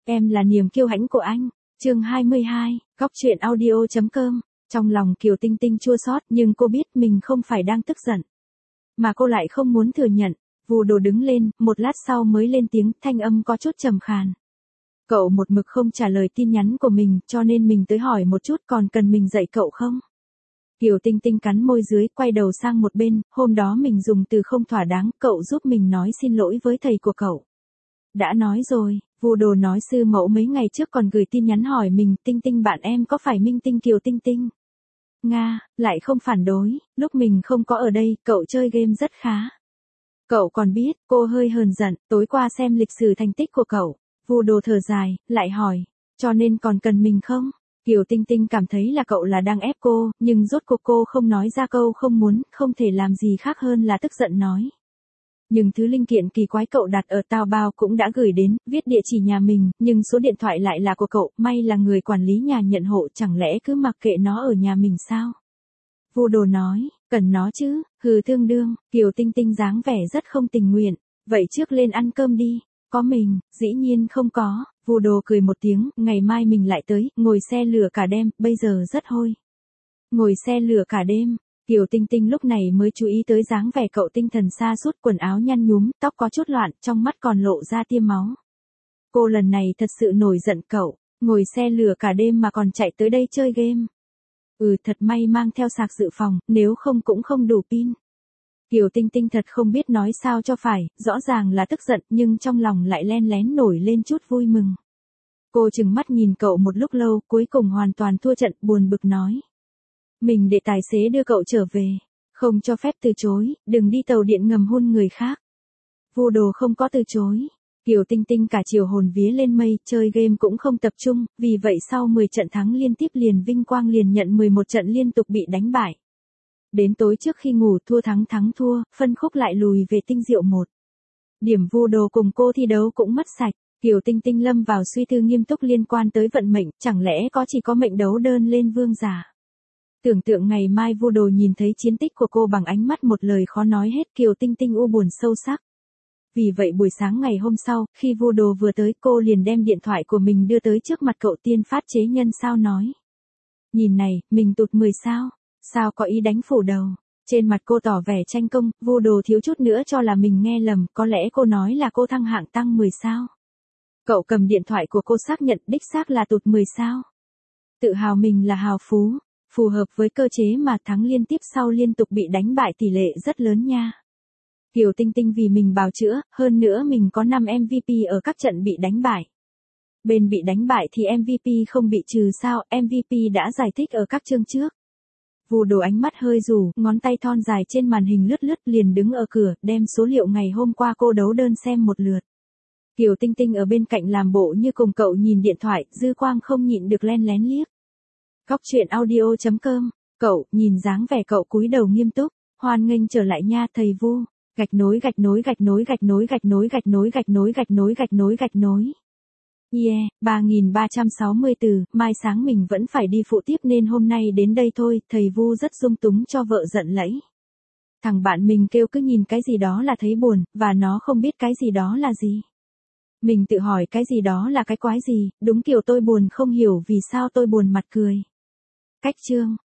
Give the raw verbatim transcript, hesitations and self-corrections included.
Em là niềm kiêu hãnh của anh. Chương hai mươi hai, Góc truyện audio chấm com. Trong lòng Kiều Tinh Tinh chua xót, nhưng cô biết mình không phải đang tức giận. Mà cô lại không muốn thừa nhận. Vù Đồ đứng lên, một lát sau mới lên tiếng, thanh âm có chút trầm khàn. Cậu một mực không trả lời tin nhắn của mình, cho nên mình tới hỏi một chút, còn cần mình dạy cậu không? Kiều Tinh Tinh cắn môi dưới, quay đầu sang một bên, hôm đó mình dùng từ không thỏa đáng, cậu giúp mình nói xin lỗi với thầy của cậu. Đã nói rồi, Vù Đồ nói sư mẫu mấy ngày trước còn gửi tin nhắn hỏi mình, Tinh Tinh bạn em có phải Minh Tinh Kiều Tinh Tinh? Nga, lại không phản đối, lúc mình không có ở đây, cậu chơi game rất khá. Cậu còn biết, cô hơi hờn giận, tối qua xem lịch sử thành tích của cậu. Vù Đồ thở dài, lại hỏi, cho nên còn cần mình không? Kiều Tinh Tinh cảm thấy là cậu là đang ép cô, nhưng rốt cuộc cô không nói ra câu không muốn, không thể làm gì khác hơn là tức giận nói. Nhưng thứ linh kiện kỳ quái cậu đặt ở Taobao cũng đã gửi đến, viết địa chỉ nhà mình, nhưng số điện thoại lại là của cậu, may là người quản lý nhà nhận hộ, chẳng lẽ cứ mặc kệ nó ở nhà mình sao? Vù Đồ nói, cần nó chứ, hừ tương đương, Kiều Tinh Tinh dáng vẻ rất không tình nguyện, vậy trước lên ăn cơm đi. Có mình, dĩ nhiên không có, Vù Đồ cười một tiếng, ngày mai mình lại tới, ngồi xe lửa cả đêm, bây giờ rất hôi. Ngồi xe lửa cả đêm, Kiều Tinh Tinh lúc này mới chú ý tới dáng vẻ cậu tinh thần sa sút, quần áo nhăn nhúm, tóc có chút loạn, trong mắt còn lộ ra tia máu. Cô lần này thật sự nổi giận cậu, ngồi xe lửa cả đêm mà còn chạy tới đây chơi game. Ừ thật may mang theo sạc dự phòng, nếu không cũng không đủ pin. Kiều Tinh Tinh thật không biết nói sao cho phải, rõ ràng là tức giận nhưng trong lòng lại len lén nổi lên chút vui mừng. Cô chừng mắt nhìn cậu một lúc lâu, cuối cùng hoàn toàn thua trận, buồn bực nói. Mình để tài xế đưa cậu trở về, không cho phép từ chối, đừng đi tàu điện ngầm hôn người khác. Vù Đồ không có từ chối. Kiều Tinh Tinh cả chiều hồn vía lên mây, chơi game cũng không tập trung, vì vậy sau mười trận thắng liên tiếp liền vinh quang liền nhận mười một trận liên tục bị đánh bại. Đến tối trước khi ngủ thua thắng thắng thua, phân khúc lại lùi về tinh diệu một. Điểm Vù Đồ cùng cô thi đấu cũng mất sạch, Kiều Tinh Tinh lâm vào suy tư nghiêm túc liên quan tới vận mệnh, chẳng lẽ có chỉ có mệnh đấu đơn lên vương giả. Tưởng tượng ngày mai Vù Đồ nhìn thấy chiến tích của cô bằng ánh mắt một lời khó nói hết, Kiều Tinh Tinh u buồn sâu sắc. Vì vậy buổi sáng ngày hôm sau, khi Vù Đồ vừa tới cô liền đem điện thoại của mình đưa tới trước mặt cậu, tiên phát chế nhân sao nói. Nhìn này, mình tụt mười sao. Sao có ý đánh phủ đầu? Trên mặt cô tỏ vẻ tranh công, Vù Đồ thiếu chút nữa cho là mình nghe lầm, có lẽ cô nói là cô thăng hạng tăng mười sao. Cậu cầm điện thoại của cô xác nhận đích xác là tụt mười sao. Tự hào mình là hào phú, phù hợp với cơ chế mà thắng liên tiếp sau liên tục bị đánh bại tỷ lệ rất lớn nha. Kiều Tinh Tinh vì mình bào chữa, hơn nữa mình có năm em vê pê ở các trận bị đánh bại. Bên bị đánh bại thì em vê pê không bị trừ sao, em vê pê đã giải thích ở các chương trước. Vù Đồ ánh mắt hơi rủ, ngón tay thon dài trên màn hình lướt lướt liền đứng ở cửa, đem số liệu ngày hôm qua cô đấu đơn xem một lượt. Kiều Tinh Tinh ở bên cạnh làm bộ như cùng cậu nhìn điện thoại, dư quang không nhịn được len lén liếc. Góc truyện audio chấm com, cậu, nhìn dáng vẻ cậu cúi đầu nghiêm túc, hoan nghênh trở lại nha thầy Vu, gạch nối gạch nối gạch nối gạch nối gạch nối gạch nối gạch nối gạch nối gạch nối gạch nối. Yeah, ba nghìn ba trăm sáu mươi từ, mai sáng mình vẫn phải đi phụ tiếp nên hôm nay đến đây thôi, thầy Vu rất dung túng cho vợ giận lẫy. Thằng bạn mình kêu cứ nhìn cái gì đó là thấy buồn, và nó không biết cái gì đó là gì. Mình tự hỏi cái gì đó là cái quái gì, đúng kiểu tôi buồn không hiểu vì sao tôi buồn mặt cười. Cách chương.